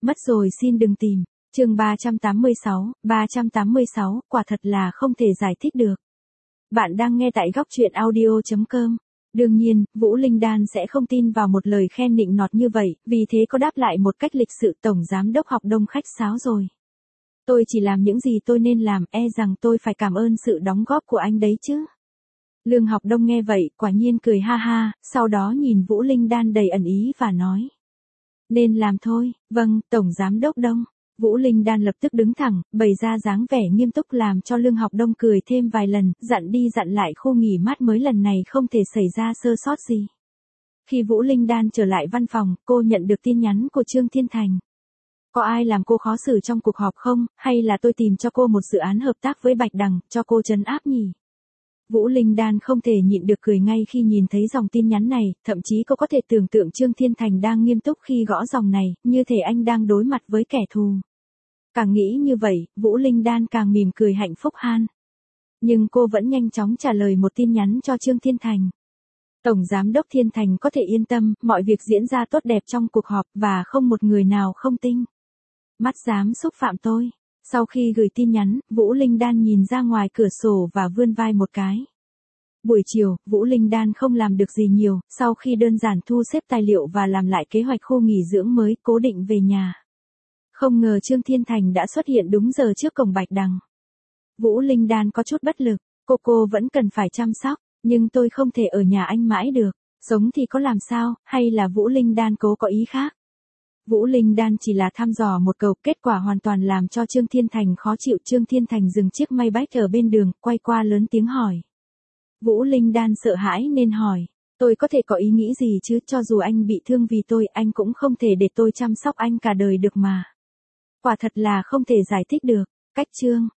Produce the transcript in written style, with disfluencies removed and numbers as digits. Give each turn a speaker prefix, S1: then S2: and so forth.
S1: Mất rồi xin đừng tìm. Chương 386, quả thật là không thể giải thích được. Bạn đang nghe tại góc truyện audio.com. Đương nhiên, Vũ Linh Đan sẽ không tin vào một lời khen nịnh nọt như vậy, vì thế có đáp lại một cách lịch sự: Tổng Giám đốc Học Đông khách sáo rồi. Tôi chỉ làm những gì tôi nên làm, e rằng tôi phải cảm ơn sự đóng góp của anh đấy chứ. Lương Học Đông nghe vậy, quả nhiên cười ha ha, sau đó nhìn Vũ Linh Đan đầy ẩn ý và nói. Nên làm thôi, vâng, Tổng Giám đốc Đông. Vũ Linh Đan lập tức đứng thẳng, bày ra dáng vẻ nghiêm túc làm cho Lương Học Đông cười thêm vài lần, dặn đi dặn lại khu nghỉ mát mới lần này không thể xảy ra sơ sót gì. Khi Vũ Linh Đan trở lại văn phòng, cô nhận được tin nhắn của Trương Thiên Thành. Có ai làm cô khó xử trong cuộc họp không, hay là tôi tìm cho cô một dự án hợp tác với Bạch Đằng, cho cô trấn áp nhỉ? Vũ Linh Đan không thể nhịn được cười ngay khi nhìn thấy dòng tin nhắn này, thậm chí cô có thể tưởng tượng Trương Thiên Thành đang nghiêm túc khi gõ dòng này, như thể anh đang đối mặt với kẻ thù. Càng nghĩ như vậy, Vũ Linh Đan càng mỉm cười hạnh phúc han. Nhưng cô vẫn nhanh chóng trả lời một tin nhắn cho Trương Thiên Thành. Tổng Giám đốc Thiên Thành có thể yên tâm, mọi việc diễn ra tốt đẹp trong cuộc họp và không một người nào không tin. Mắt dám xúc phạm tôi. Sau khi gửi tin nhắn, Vũ Linh Đan nhìn ra ngoài cửa sổ và vươn vai một cái. Buổi chiều, Vũ Linh Đan không làm được gì nhiều, sau khi đơn giản thu xếp tài liệu và làm lại kế hoạch khu nghỉ dưỡng mới, cố định về nhà. Không ngờ Trương Thiên Thành đã xuất hiện đúng giờ trước cổng Bạch Đằng. Vũ Linh Đan có chút bất lực, cô vẫn cần phải chăm sóc, nhưng tôi không thể ở nhà anh mãi được, sống thì có làm sao, hay là Vũ Linh Đan cố có ý khác? Vũ Linh Đan chỉ là thăm dò một câu, kết quả hoàn toàn làm cho Trương Thiên Thành khó chịu. Trương Thiên Thành dừng chiếc Maybach ở bên đường, quay qua lớn tiếng hỏi. Vũ Linh Đan sợ hãi nên hỏi, tôi có thể có ý nghĩ gì chứ, cho dù anh bị thương vì tôi, anh cũng không thể để tôi chăm sóc anh cả đời được mà. Quả thật là không thể giải thích được. Cách chương